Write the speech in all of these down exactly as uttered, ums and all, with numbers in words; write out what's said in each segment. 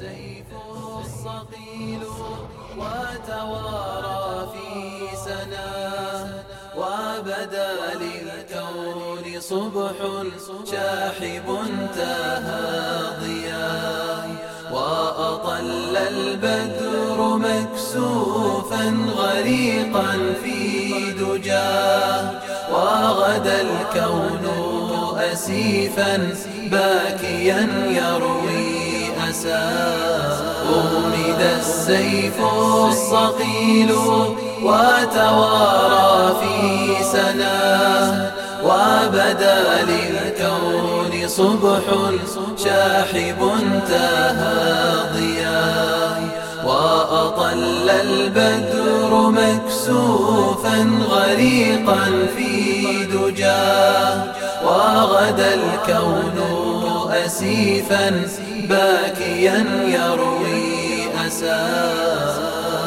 السيف الصقيل وتوارى في سناه وبدا للكون صبح شاحب انتهى ضياه وأطل البدر مكسوفا غريقا في دجاه وغدا الكون أسيفا باكيا يروي أساه أغمد السيف الصقيل وتوارى في سناه وبدا للكون صبح شاحب انتهى ضياه وأطل البدر مكسوفا غريقا في دجاه وغدا الكون أسيفا باكيا يروي أساه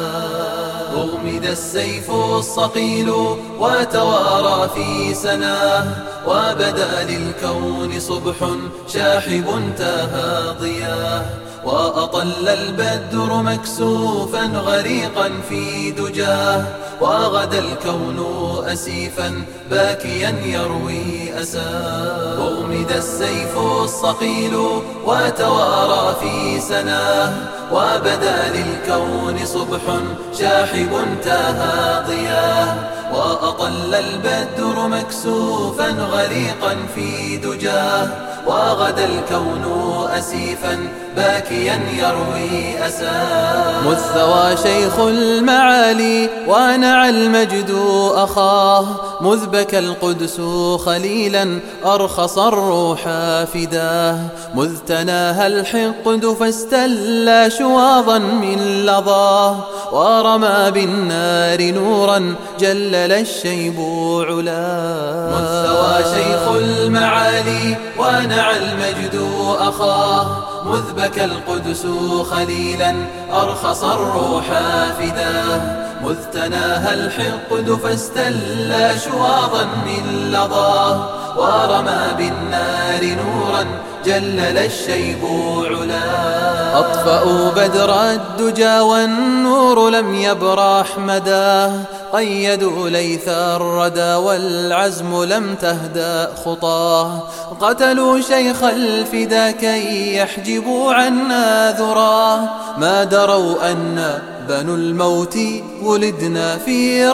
أغمد السيف الصقيل وتوارى في سناه وبدا للكون صبح شاحب انتهى ضياه وأطل البدر مكسوفا غريقا في دجاه وغدا الكون أسيفا باكيا يروي أساه أغمد السيف الصقيل وتوارى في سناه وبدا للكون صبح شاحب انتهى ضياه وأطل البدر مكسوفا غريقا في دجاه وغدا الكون أسيفا باكيا يروي أساه مذ ثوى شيخ المعالي ونعى المجد أخاه مذ بكى القدس خليلا أرخص الروح فداه مذ تناهى الحقد فاستلى شواظا من لظاه ورمى بالنار نورا جلل الشيب علاه مذ ثوى شيخ المعالي ونعى المجد أخاه مذ بكى القدس خليلا أرخص الروح فداه مذ تناهى الحقد فاستلى شواظا من لظاه ورمى بالنار نورا جلل الشيب علاه أطفأوا بدر الدجى والنور لم يبرح مداه قيدوا ليث الردى والعزم لم تهدأ خطاه قتلوا شيخ الفدا كي يحجبوا عنا ذراه ما دروا أن بنو الموت ولدنا في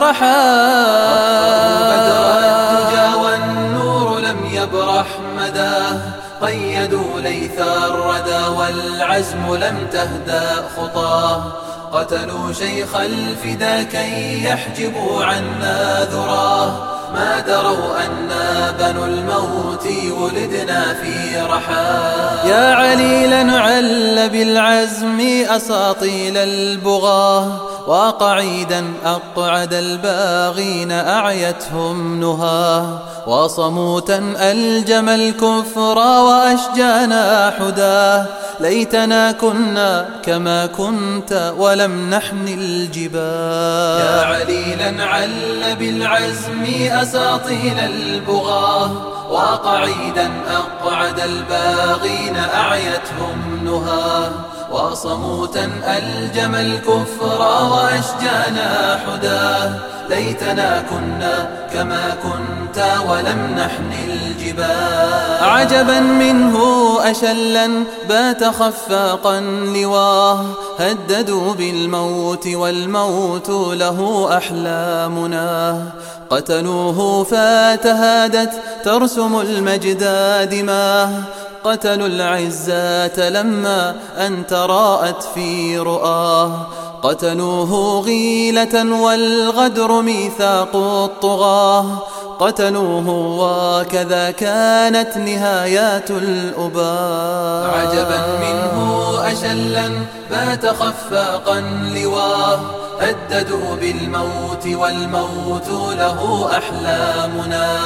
رحاه بدر الدجى والنور لم يبرح مداه قيدوا ليث الردى والعزم لم تهدأ خطاه قتلوا شيخ الفدا كي يحجبوا عنا ذراه ما دروا أنا بنو الموت ولدنا في رحاه يا عليلا عل بالعزم أساطيل البغاه وقعيدا أقعد الباغين أعيتهم نهاه وصموتا ألجم الكفر وأشجانا حداه ليتنا كنا كما كنت ولم نحن الجباه يا عليلا عل بالعزم أساطيل البغاه وقعيدا أقعد الباغين أعيتهم نهاه وصموتا ألجم الكفر وأشجانا حداه ليتنا كنا كما كنت ولم نحن الجباه عجبا منه أشلا بات خفاقا لواه هددوا بالموت والموت له أحلامنا قتلوه فتهادت ترسم المجد دماه قتلوا العزات لما أن تراءت في رؤاه قتلوه غيلة والغدر ميثاق الطغاة قتلوه وكذا كانت نهايات الأباء عجبا منه أشلا بات خفاقا لواه هددوا بالموت والموت له أحلامنا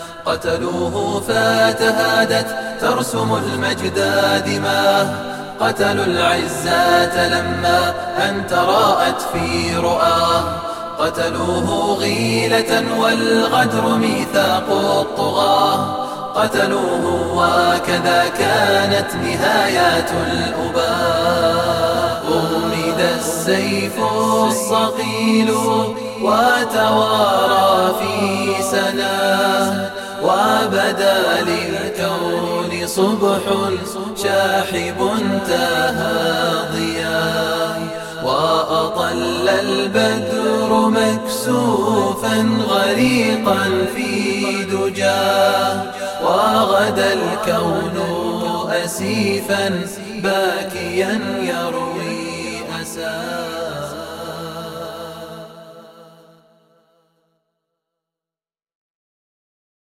قتلوه فتهادت ترسم المجد دماه قتلوا العزات لما أن تراءت في رؤاه قتلوه غيلة والغدر ميثاق الطغاة قتلوه وكذا كانت نهايات الأباء. غمد السيف الصقيل وتوارى في سناه، وبدا للكون صبح شاحب انتهى ضياء. وأطل البدر مكسوفا غريقا في دجاه، وغدا الكون أسيفا باكيا يروي أساه.